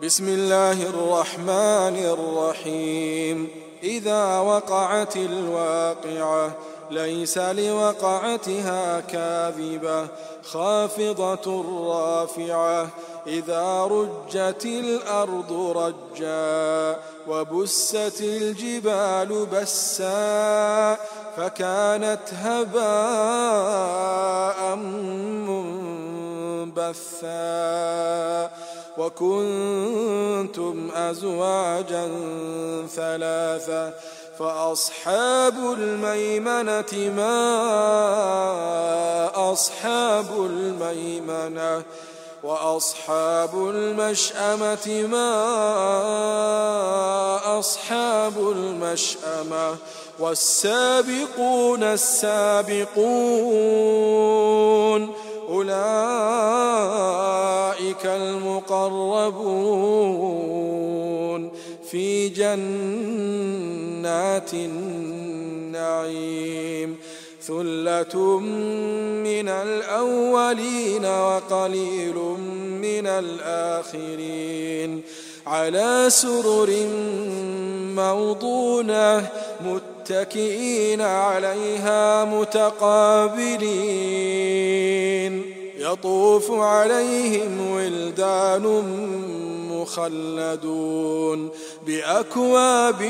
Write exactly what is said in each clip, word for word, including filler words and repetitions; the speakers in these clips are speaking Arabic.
بسم الله الرحمن الرحيم. إذا وقعت الواقعة ليس لوقعتها كاذبة خافضة رافعة. إذا رجت الأرض رجا وبست الجبال بسا فكانت هباء منبثا وكنتم أزواجا ثلاثة فأصحاب الميمنة ما أصحاب الميمنة وأصحاب المشأمة ما أصحاب المشأمة والسابقون السابقون أولئك المقربون في جنات النعيم. ثلة من الأولين وقليل من الآخرين على سرر موضونة متكئين عليها متقابلين يطوف عليهم ولدان مخلدون بأكواب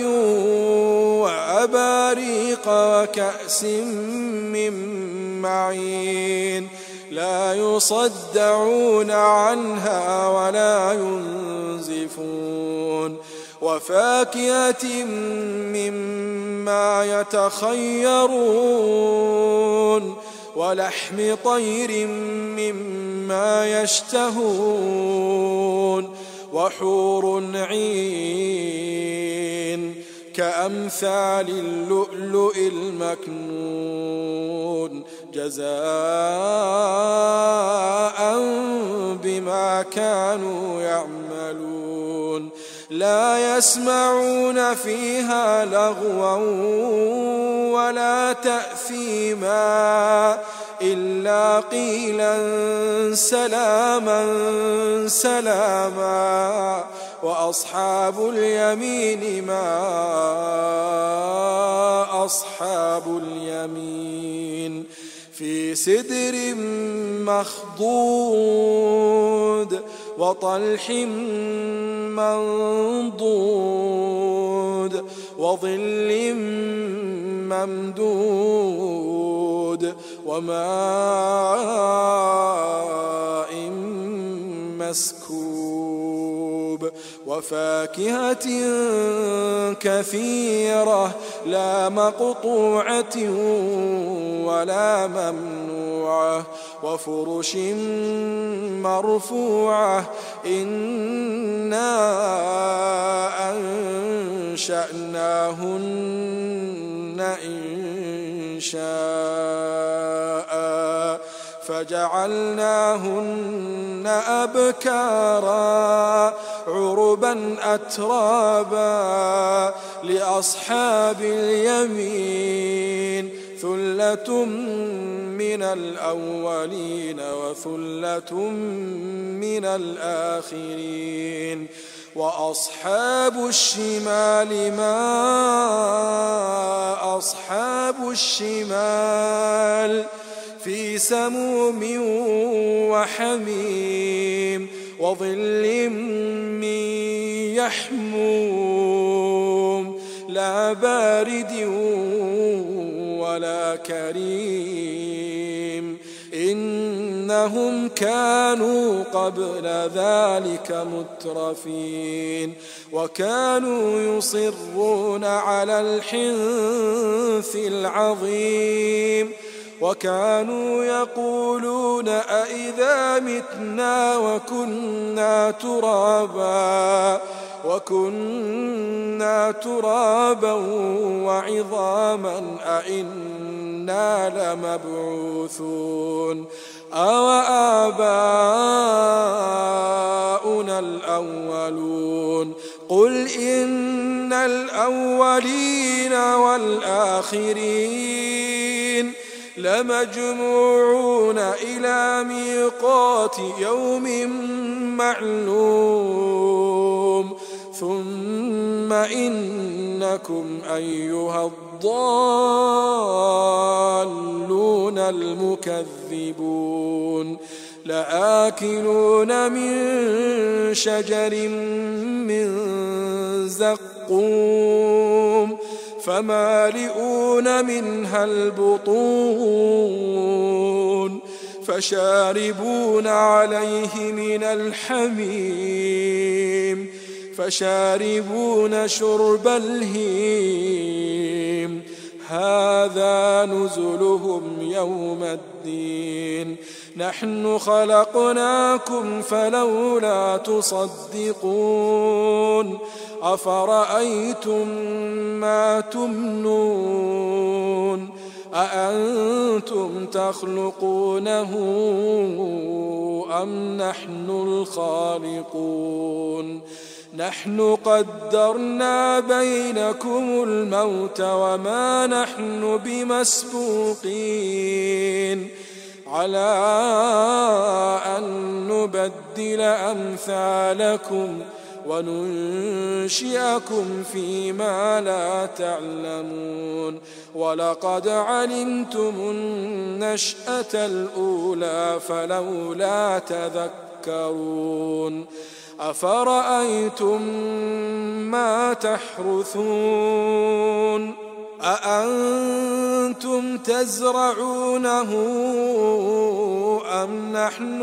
وأباريق وكأس من معين لا يصدعون عنها ولا ينزفون وفاكهة مما يتخيرون ولحم طير مما يشتهون وحور عين كأمثال اللؤلؤ المكنون جزاء بما كانوا يعملون. لا يسمعون فيها لغوا ولا تأثيما إلا قيلا سلاما سلاما. وأصحاب اليمين ما أصحاب اليمين في سدر مخضود وطلح منضود وظل ممدود وماء مسكوب وفاكهة كثيرة لا مقطوعة ولا ممنوعة وفرش مرفوعة إنا أنشأناهن إنشاء فجعلناهن أبكارا عربا أترابا لأصحاب اليمين ثلة من الأولين وثلة من الآخرين. وأصحاب الشمال ما أصحاب الشمال في سموم وحميم وظل من يحموم لا بارد ولا كريم إنهم كانوا قبل ذلك مترفين وكانوا يصرون على الحنث العظيم وكانوا يقولون أئذا متنا وكنا ترابا وكنا ترابا وعظاما أئنا لمبعوثون أو آباؤنا الأولون قل إن الأولين والآخرين لمجموعون إلى ميقات يوم معلوم إنكم أيها الضالون المكذبون لآكلون من شجر من زقوم فمالئون منها البطون فشاربون عليه من الحميم فشاربون شرب الهيم هذا نزلهم يوم الدين نحن خلقناكم فلولا تصدقون أفرأيتم ما تمنون أأنتم تخلقونه أم نحن الخالقون نحن قدرنا بينكم الموت وما نحن بمسبوقين على أن نبدل أمثالكم وننشئكم فيما لا تعلمون ولقد علمتم النشأة الأولى فلولا تذكرون أفرأيتم ما تحرثون أأنتم تزرعونه أم نحن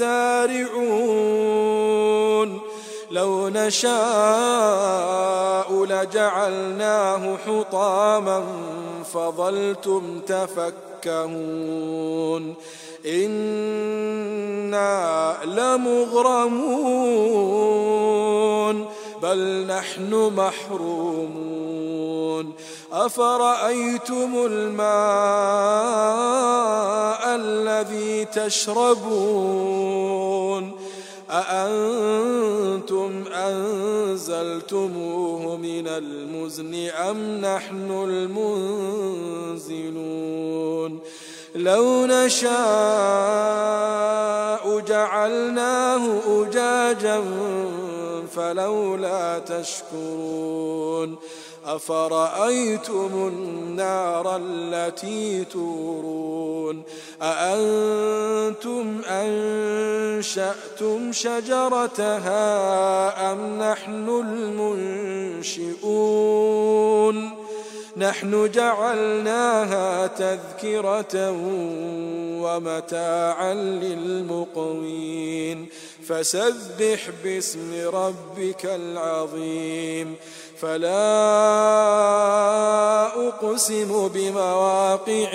الزارعون لو نشاء لجعلناه حطاما فظلتم تفكهون إنا لمغرمون بل نحن محرومون أفرأيتم الماء الذي تشربون أأنتم أنزلتموه من المزن أم نحن المنزلون لو نشاء جعلناه أجاجا فلولا تشكرون أفرأيتم النار التي تورون أأنتم أنشأتم شجرتها أم نحن المنشئون نحن جعلناها تذكرة ومتاعا للمقوين فسبح باسم ربك العظيم فلا أقسم بمواقع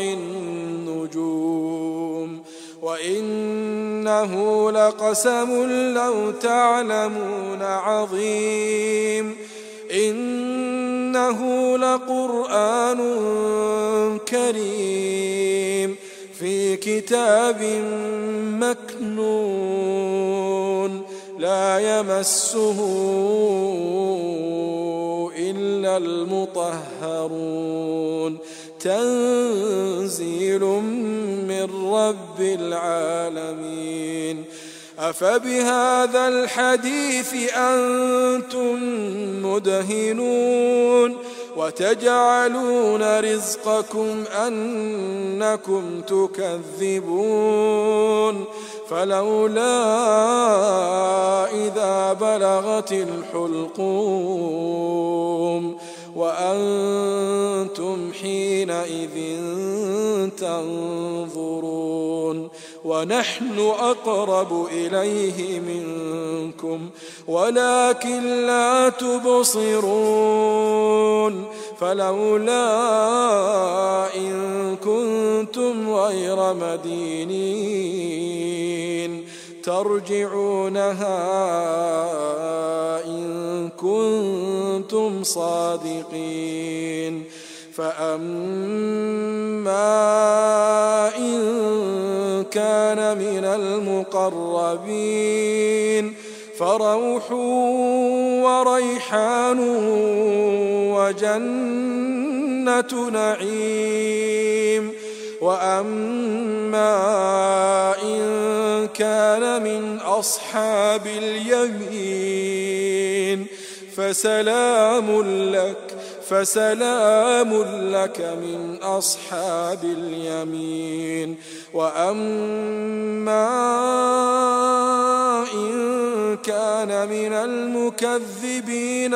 النجوم وإنه لقسم لو تعلمون عظيم إنه لقرآن كريم في كتاب مكنون لا يمسه إلا المطهرون تنزيل من رب العالمين أفبهذا الحديث أنتم مدهنون وتجعلون رزقكم أنكم تكذبون فلولا إذا بلغت الحلقوم وأنتم حينئذ تنظرون ونحن أقرب إليه منكم ولكن لا تبصرون فلولا إن كنتم غير مدينين ترجعونها إن كنتم صادقين فأما إن كان من المقربين فروح وريحان وجنة نعيم وأما إن كان من أصحاب اليمين فسلام لك فسلام لك من أصحاب اليمين. وأما إن كان من المكذبين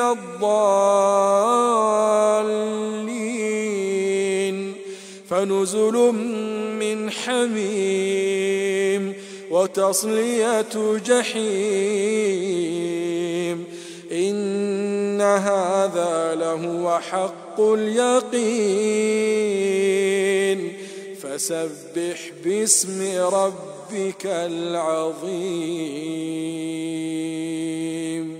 الضالين فنزل من حميم وتصلية جحيم. إن هذا لهو حق اليقين. فسبح باسم ربك العظيم.